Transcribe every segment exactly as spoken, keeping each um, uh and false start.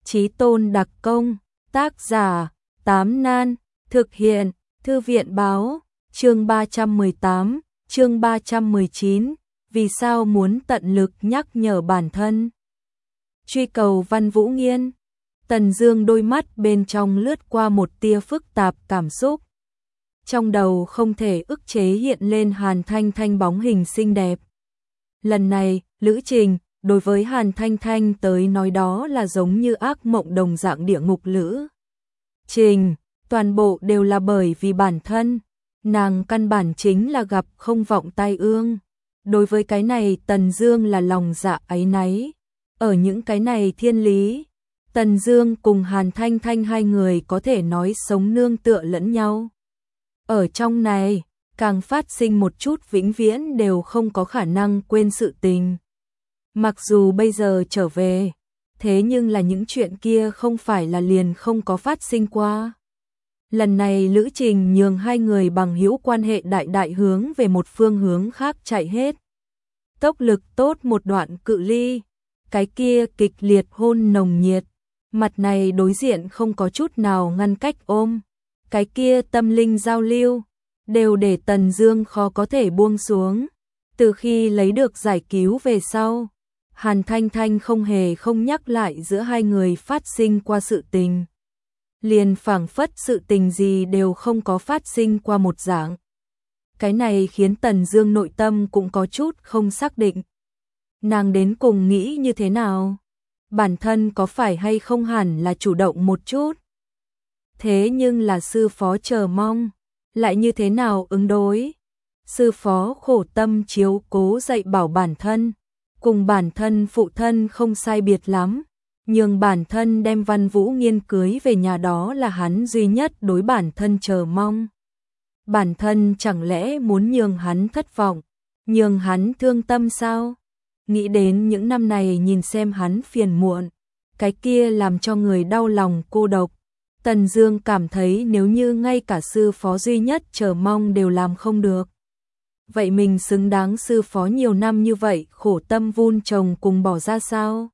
Chí tôn đặc công, tác giả, Tám Nan, thực hiện, Thư viện báo, chương ba trăm mười tám, chương ba trăm mười chín, vì sao muốn tận lực nhắc nhở bản thân. Truy cầu Văn Vũ Nghiên, Tần Dương đôi mắt bên trong lướt qua một tia phức tạp cảm xúc. Trong đầu không thể ức chế hiện lên Hàn Thanh Thanh bóng hình xinh đẹp. Lần này, lữ trình, đối với Hàn Thanh Thanh tới nói đó là giống như ác mộng đồng dạng địa ngục lữ trình, toàn bộ đều là bởi vì bản thân, nàng căn bản chính là gặp không vọng tai ương. Đối với cái này Tần Dương là lòng dạ áy náy. Ở những cái này thiên lý, Tần Dương cùng Hàn Thanh Thanh hai người có thể nói sống nương tựa lẫn nhau. Ở trong này, càng phát sinh một chút vĩnh viễn đều không có khả năng quên sự tình. Mặc dù bây giờ trở về, thế nhưng là những chuyện kia không phải là liền không có phát sinh qua. Lần này lữ trình nhường hai người bằng hữu quan hệ đại đại hướng về một phương hướng khác chạy hết. Tốc lực tốt một đoạn cự ly, cái kia kịch liệt hôn nồng nhiệt, mặt này đối diện không có chút nào ngăn cách ôm, cái kia tâm linh giao lưu, đều để Tần Dương khó có thể buông xuống. Từ khi lấy được giải cứu về sau, Hàn Thanh Thanh không hề không nhắc lại giữa hai người phát sinh qua sự tình. Liền phảng phất sự tình gì đều không có phát sinh qua một dạng. Cái này khiến Tần Dương nội tâm cũng có chút không xác định. Nàng đến cùng nghĩ như thế nào? Bản thân có phải hay không hẳn là chủ động một chút? Thế nhưng là sư phó chờ mong, lại như thế nào ứng đối? Sư phó khổ tâm chiếu cố dạy bảo bản thân, cùng bản thân phụ thân không sai biệt lắm, nhường bản thân đem Văn Vũ Nghiên cưới về nhà đó là hắn duy nhất đối bản thân chờ mong. Bản thân chẳng lẽ muốn nhường hắn thất vọng, nhường hắn thương tâm sao? Nghĩ đến những năm này nhìn xem hắn phiền muộn, cái kia làm cho người đau lòng cô độc. Tần Dương cảm thấy nếu như ngay cả sư phó duy nhất chờ mong đều làm không được, vậy mình xứng đáng sư phó nhiều năm như vậy khổ tâm vun trồng cùng bỏ ra sao?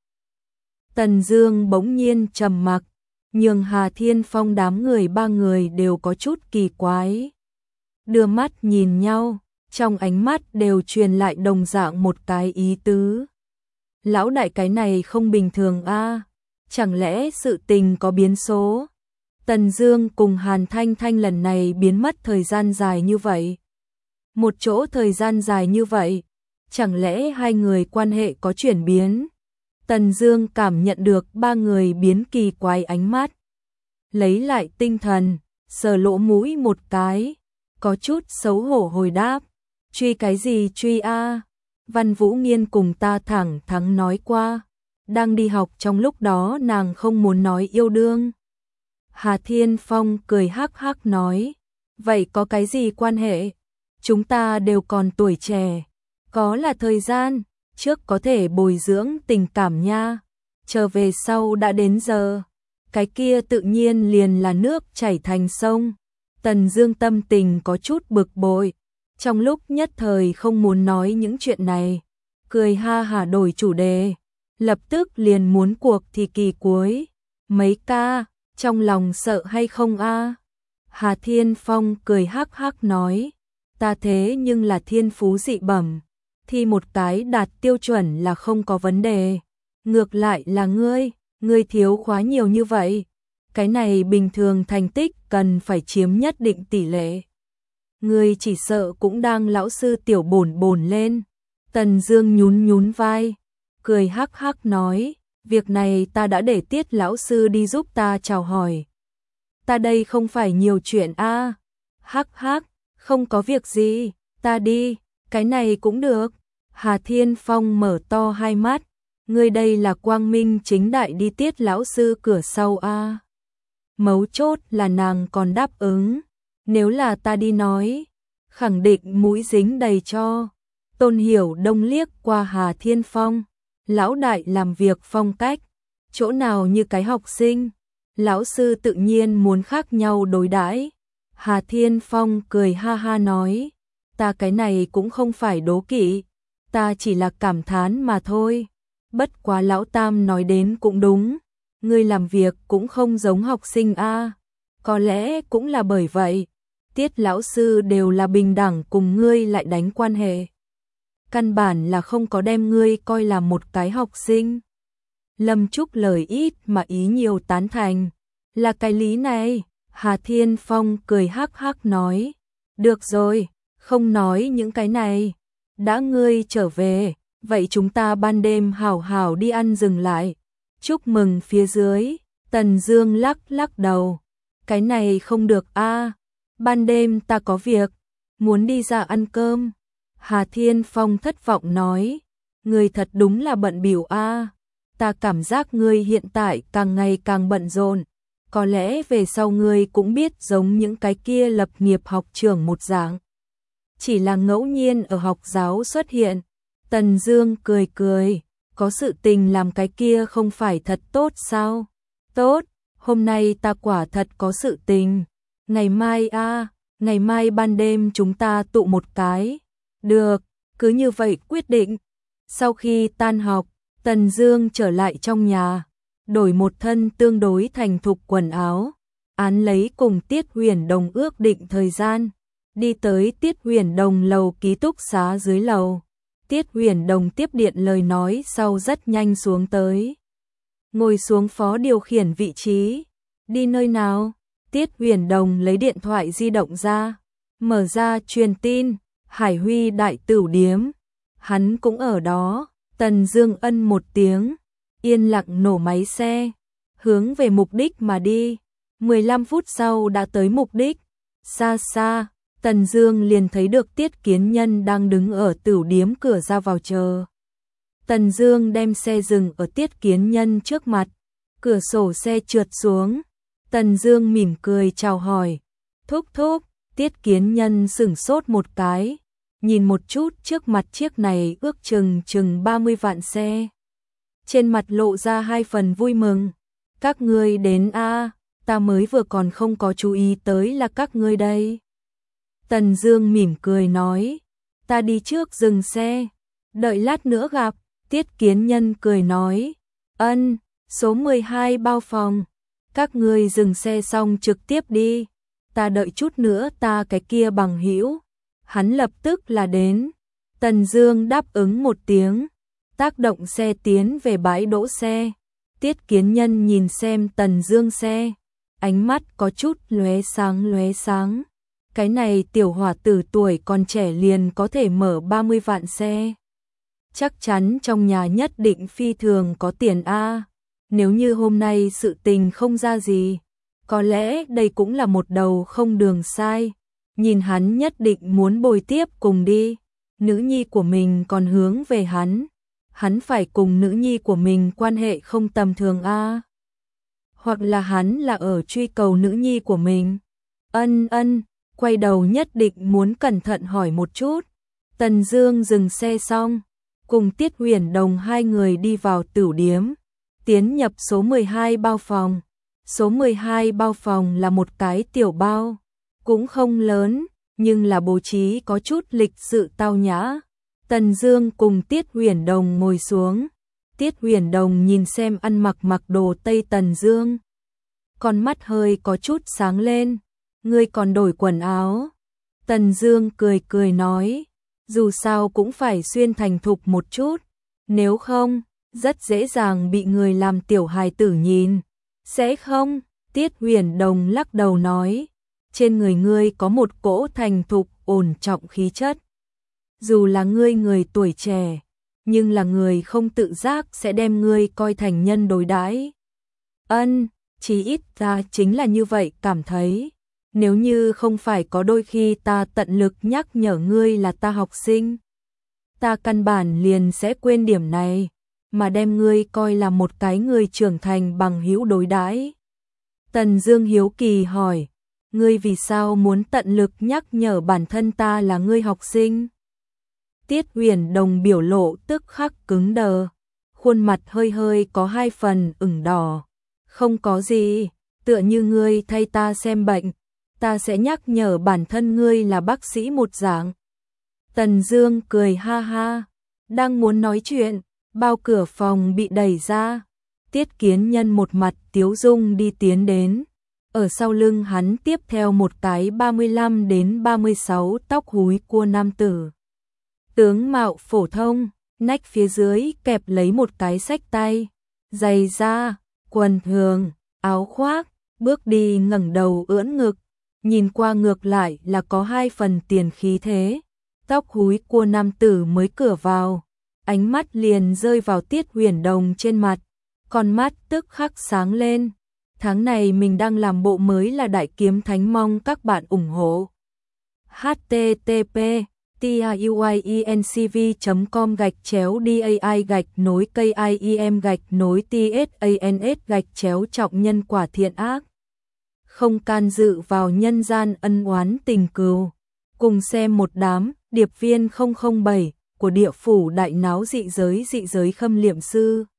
Tần Dương bỗng nhiên trầm mặc, nhường Hà Thiên Phong đám người ba người đều có chút kỳ quái. Đưa mắt nhìn nhau, trong ánh mắt đều truyền lại đồng dạng một cái ý tứ. Lão đại cái này không bình thường a, à? Chẳng lẽ sự tình có biến số? Tần Dương cùng Hàn Thanh Thanh lần này biến mất thời gian dài như vậy. Một chỗ thời gian dài như vậy, chẳng lẽ hai người quan hệ có chuyển biến? Tần Dương cảm nhận được ba người biến kỳ quái ánh mắt. Lấy lại tinh thần, sờ lỗ mũi một cái, có chút xấu hổ hồi đáp. Truy cái gì truy a? À? Văn Vũ Nghiên cùng ta thẳng thắn nói qua, đang đi học trong lúc đó nàng không muốn nói yêu đương. Hà Thiên Phong cười hắc hắc nói, vậy có cái gì quan hệ? Chúng ta đều còn tuổi trẻ, có là thời gian, trước có thể bồi dưỡng tình cảm nha, trở về sau đã đến giờ, cái kia tự nhiên liền là nước chảy thành sông. Tần Dương tâm tình có chút bực bội, trong lúc nhất thời không muốn nói những chuyện này, cười ha hả đổi chủ đề, lập tức liền muốn cuộc thì kỳ cuối. Mấy ca, trong lòng sợ hay không a? Hà Thiên Phong cười hắc hắc nói, ta thế nhưng là thiên phú dị bẩm, thì một cái đạt tiêu chuẩn là không có vấn đề. Ngược lại là ngươi, ngươi thiếu khóa nhiều như vậy, cái này bình thường thành tích cần phải chiếm nhất định tỷ lệ. Ngươi chỉ sợ cũng đang lão sư tiểu bổn bổn lên. Tần Dương nhún nhún vai, cười hắc hắc nói, việc này ta đã để Tiết lão sư đi giúp ta chào hỏi. Ta đây không phải nhiều chuyện a. À. Hắc hắc, không có việc gì, ta đi, cái này cũng được. Hà Thiên Phong mở to hai mắt, ngươi đây là quang minh chính đại đi Tiết lão sư cửa sau a. À. Mấu chốt là nàng còn đáp ứng, nếu là ta đi nói, khẳng định mũi dính đầy cho. Tôn Hiểu Đông liếc qua Hà Thiên Phong, lão đại làm việc phong cách, chỗ nào như cái học sinh, lão sư tự nhiên muốn khác nhau đối đãi. Hà Thiên Phong cười ha ha nói, ta cái này cũng không phải đố kỵ, ta chỉ là cảm thán mà thôi. Bất quá lão tam nói đến cũng đúng, ngươi làm việc cũng không giống học sinh a. Có lẽ cũng là bởi vậy, Tiết lão sư đều là bình đẳng cùng ngươi lại đánh quan hệ. Căn bản là không có đem ngươi coi là một cái học sinh. Lâm Trúc lời ít mà ý nhiều tán thành. Là cái lý này, Hà Thiên Phong cười hắc hắc nói. Được rồi, không nói những cái này. Đã ngươi trở về, vậy chúng ta ban đêm hảo hảo đi ăn dừng lại. Chúc mừng phía dưới, Tần Dương lắc lắc đầu. Cái này không được a, ban đêm ta có việc, muốn đi ra ăn cơm. Hà Thiên Phong thất vọng nói, ngươi thật đúng là bận bịu a, ta cảm giác ngươi hiện tại càng ngày càng bận rộn, có lẽ về sau ngươi cũng biết giống những cái kia lập nghiệp học trưởng một dạng. Chỉ là ngẫu nhiên ở học giáo xuất hiện. Tần Dương cười cười, có sự tình làm cái kia không phải thật tốt sao? Tốt, hôm nay ta quả thật có sự tình. Ngày mai a, à, ngày mai ban đêm chúng ta tụ một cái. Được, cứ như vậy quyết định. Sau khi tan học, Tần Dương trở lại trong nhà, đổi một thân tương đối thành thục quần áo, án lấy cùng Tiết Huyền Đồng ước định thời gian, đi tới Tiết Huyền Đồng lầu ký túc xá dưới lầu. Tiết Huyền Đồng tiếp điện lời nói sau rất nhanh xuống tới. Ngồi xuống phó điều khiển vị trí. Đi nơi nào? Tiết Huyền Đồng lấy điện thoại di động ra, mở ra truyền tin, Hải Huy đại tửu điếm. Hắn cũng ở đó. Tần Dương ân một tiếng, yên lặng nổ máy xe, hướng về mục đích mà đi. mười lăm phút sau đã tới mục đích. Xa xa, Tần Dương liền thấy được Tiết Kiến Nhân đang đứng ở tửu điếm cửa ra vào chờ. Tần Dương đem xe dừng ở Tiết Kiến Nhân trước mặt, cửa sổ xe trượt xuống. Tần Dương mỉm cười chào hỏi. Thúc thúc. Tiết Kiến Nhân sững sốt một cái, nhìn một chút trước mặt chiếc này ước chừng chừng ba mươi vạn xe. Trên mặt lộ ra hai phần vui mừng. Các ngươi đến a, ta mới vừa còn không có chú ý tới là các ngươi đây. Tần Dương mỉm cười nói, ta đi trước dừng xe, đợi lát nữa gặp. Tiết Kiến Nhân cười nói, ân, số mười hai bao phòng, các ngươi dừng xe xong trực tiếp đi, ta đợi chút nữa ta cái kia bằng hữu, hắn lập tức là đến. Tần Dương đáp ứng một tiếng, tác động xe tiến về bãi đỗ xe. Tiết Kiến Nhân nhìn xem Tần Dương xe, ánh mắt có chút lóe sáng lóe sáng. Cái này tiểu hỏa tử tuổi còn trẻ liền có thể mở ba mươi vạn xe. Chắc chắn trong nhà nhất định phi thường có tiền a. Nếu như hôm nay sự tình không ra gì, có lẽ đây cũng là một đầu không đường sai. Nhìn hắn nhất định muốn bồi tiếp cùng đi. Nữ nhi của mình còn hướng về hắn. Hắn phải cùng nữ nhi của mình quan hệ không tầm thường a. Hoặc là hắn là ở truy cầu nữ nhi của mình. Ân ân, quay đầu nhất định muốn cẩn thận hỏi một chút. Tần Dương dừng xe xong, cùng Tiết Huyền Đồng hai người đi vào tửu điếm, tiến nhập số mười hai bao phòng. Số mười hai bao phòng là một cái tiểu bao, cũng không lớn, nhưng là bố trí có chút lịch sự tao nhã. Tần Dương cùng Tiết Huyền Đồng ngồi xuống. Tiết Huyền Đồng nhìn xem ăn mặc mặc đồ Tây Tần Dương, con mắt hơi có chút sáng lên. Ngươi còn đổi quần áo? Tần Dương cười cười nói, dù sao cũng phải xuyên thành thục một chút, nếu không, rất dễ dàng bị người làm tiểu hài tử nhìn. Sẽ không? Tiết Huyền Đồng lắc đầu nói, trên người ngươi có một cỗ thành thục ổn trọng khí chất. Dù là ngươi người tuổi trẻ, nhưng là người không tự giác sẽ đem ngươi coi thành nhân đối đãi. Ân, chí ít ta chính là như vậy cảm thấy. Nếu như không phải có đôi khi ta tận lực nhắc nhở ngươi là ta học sinh, ta căn bản liền sẽ quên điểm này, mà đem ngươi coi là một cái người trưởng thành bằng hữu đối đãi. Tần Dương hiếu kỳ hỏi, ngươi vì sao muốn tận lực nhắc nhở bản thân ta là ngươi học sinh? Tiết Huyền Đồng biểu lộ tức khắc cứng đờ, khuôn mặt hơi hơi có hai phần ửng đỏ. Không có gì, tựa như ngươi thay ta xem bệnh, ta sẽ nhắc nhở bản thân ngươi là bác sĩ một dạng. Tần Dương cười ha ha, đang muốn nói chuyện, bao cửa phòng bị đẩy ra. Tiết Kiến Nhân một mặt tiếu dung đi tiến đến. Ở sau lưng hắn tiếp theo một cái ba mươi lăm đến ba mươi sáu tóc húi cua nam tử. Tướng mạo phổ thông, nách phía dưới kẹp lấy một cái xách tay, giày da, quần thường, áo khoác, bước đi ngẩng đầu ưỡn ngực, nhìn qua ngược lại là có hai phần tiền khí thế. Tóc húi cua nam tử mới cửa vào, ánh mắt liền rơi vào Tiết Huyền Đồng trên mặt, con mắt tức khắc sáng lên. Tháng này mình đang làm bộ mới là Đại Kiếm Thánh, mong các bạn ủng hộ. h t t p tiuyencv chấm com gạch chéo dai gạch nối kim gạch nối tsans gạch chéo trọng nhân quả thiện ác. Không can dự vào nhân gian ân oán tình cừu. Cùng xem một đám điệp viên không không bảy của địa phủ đại náo dị giới dị giới Khâm Liệm Sư.